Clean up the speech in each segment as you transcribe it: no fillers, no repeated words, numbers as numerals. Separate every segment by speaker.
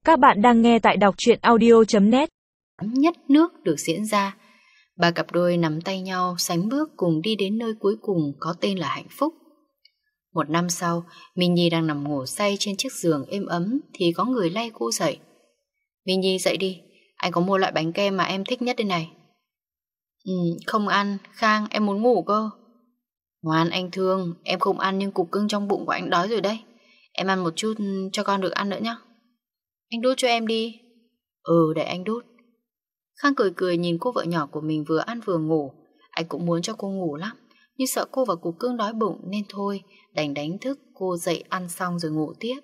Speaker 1: Các bạn đang nghe tại đọc truyện audio.net.
Speaker 2: Nhất nước được diễn ra. Ba cặp đôi nắm tay nhau sánh bước cùng đi đến nơi cuối cùng có tên là hạnh phúc. Một năm sau, Minh Nhi đang nằm ngủ say trên chiếc giường êm ấm thì có người lay cô dậy. Minh Nhi dậy đi, anh có mua loại bánh kem mà em thích nhất đây này. Không ăn, Khang, em muốn ngủ cơ. Ngoan anh thương, em không ăn nhưng cục cưng trong bụng của anh đói rồi đấy. Em ăn một chút cho con được ăn nữa nhé. Anh đút cho em đi. Để anh đút. Khang cười cười nhìn cô vợ nhỏ của mình vừa ăn vừa ngủ. Anh cũng muốn cho cô ngủ lắm, nhưng sợ cô và cục cưng đói bụng nên thôi, đành đánh thức cô dậy ăn xong rồi ngủ tiếp.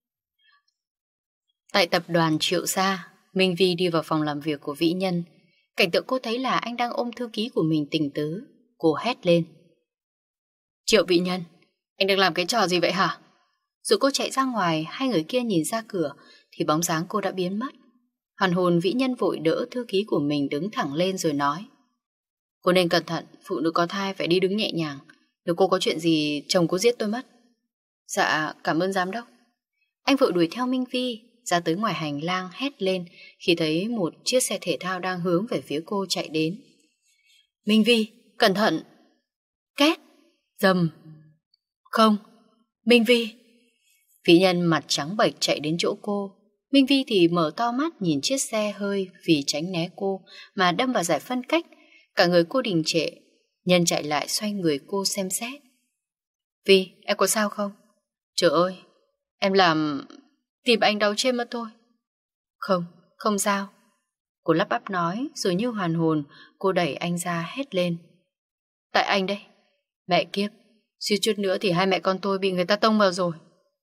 Speaker 2: Tại tập đoàn Triệu Gia, Minh Vi đi vào phòng làm việc của Vĩ Nhân. Cảnh tượng cô thấy là anh đang ôm thư ký của mình Tình Tứ. Cô hét lên: Triệu Vĩ Nhân, anh đang làm cái trò gì vậy hả? Rồi cô chạy ra ngoài, hai người kia nhìn ra cửa thì bóng dáng cô đã biến mất. Hoàn hồn Vĩ Nhân vội đỡ thư ký của mình đứng thẳng lên rồi nói: Cô nên cẩn thận, phụ nữ có thai phải đi đứng nhẹ nhàng. Nếu cô có chuyện gì chồng cô giết tôi mất. Dạ, cảm ơn giám đốc. Anh vội đuổi theo Minh Vi ra tới ngoài hành lang hét lên khi thấy một chiếc xe thể thao đang hướng về phía cô chạy đến. Minh Vi, cẩn thận. Két, dầm. Không, Minh Vi. Vĩ Nhân mặt trắng bệch chạy đến chỗ cô. Minh Vi thì mở to mắt nhìn chiếc xe hơi vì tránh né cô mà đâm vào giải phân cách. Cả người cô đình trệ. Nhân chạy lại xoay người cô xem xét. Vi, em có sao không? Trời ơi, em làm tìm anh đau chết mất thôi. Không, không sao. Cô lắp bắp nói rồi như hoàn hồn cô đẩy anh ra hét lên. Tại anh đây. Mẹ kiếp, suýt chút nữa thì hai mẹ con tôi bị người ta tông vào rồi.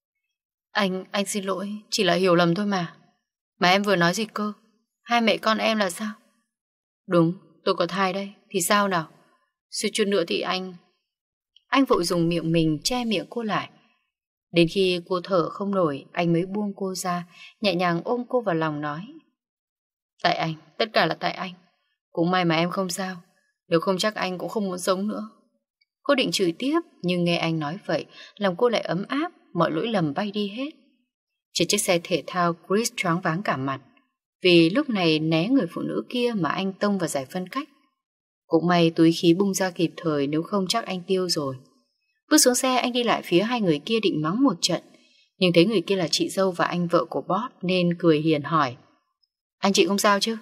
Speaker 2: Anh xin lỗi, chỉ là hiểu lầm thôi mà. Mà em vừa nói gì cơ? Hai mẹ con em là sao? Đúng, tôi có thai đây, thì sao nào? Suýt chút nữa thì Anh vội dùng miệng mình che miệng cô lại. Đến khi cô thở không nổi, anh mới buông cô ra, nhẹ nhàng ôm cô vào lòng nói: Tại anh, tất cả là tại anh. Cũng may mà em không sao, nếu không chắc anh cũng không muốn sống nữa. Cô định chửi tiếp, nhưng nghe anh nói vậy, lòng cô lại ấm áp, mọi lỗi lầm bay đi hết. Trên chiếc xe thể thao, Chris choáng váng cả mặt, vì lúc này né người phụ nữ kia mà anh tông vào giải phân cách. Cũng may túi khí bung ra kịp thời, nếu không chắc anh tiêu rồi. Bước xuống xe, anh đi lại phía hai người kia định mắng một trận, nhưng thấy người kia là chị dâu và anh vợ của boss nên cười hiền hỏi: Anh chị không sao chứ?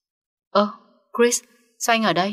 Speaker 2: Chris, sao anh ở đây?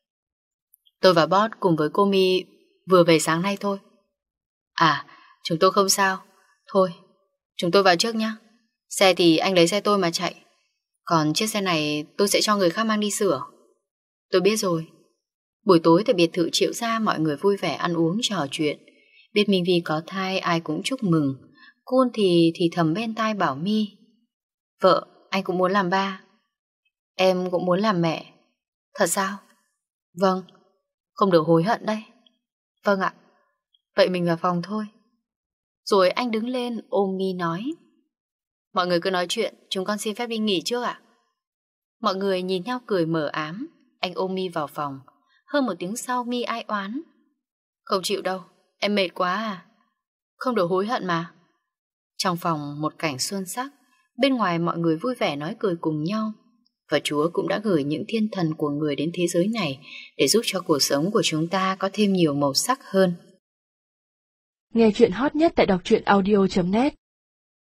Speaker 2: Tôi và boss cùng với cô My vừa về sáng nay thôi. À, chúng tôi không sao. Thôi, chúng tôi vào trước nhé. Xe thì anh lấy xe tôi mà chạy, còn chiếc xe này tôi sẽ cho người khác mang đi sửa. Tôi biết rồi. Buổi tối tại biệt thự Triệu Gia, mọi người vui vẻ ăn uống trò chuyện. Biết Minh Vi có thai ai cũng chúc mừng. Cun thì thầm bên tai bảo My: Vợ, anh cũng muốn làm ba. Em cũng muốn làm mẹ. Thật sao? Vâng. Không được hối hận đấy. Vâng ạ. Vậy mình vào phòng thôi. Rồi anh đứng lên ôm My nói: Mọi người cứ nói chuyện, chúng con xin phép đi nghỉ trước ạ. Mọi người nhìn nhau cười mờ ám. Anh ôm My vào phòng. Hơn một tiếng sau My ai oán: Không chịu đâu, em mệt quá à. Không được hối hận mà. Trong phòng một cảnh xuân sắc. Bên ngoài mọi người vui vẻ nói cười cùng nhau. Và Chúa cũng đã gửi những thiên thần của người đến thế giới này để giúp cho cuộc sống của chúng ta có thêm nhiều màu sắc hơn.
Speaker 1: Nghe chuyện hot nhất tại đọc truyện audio.net.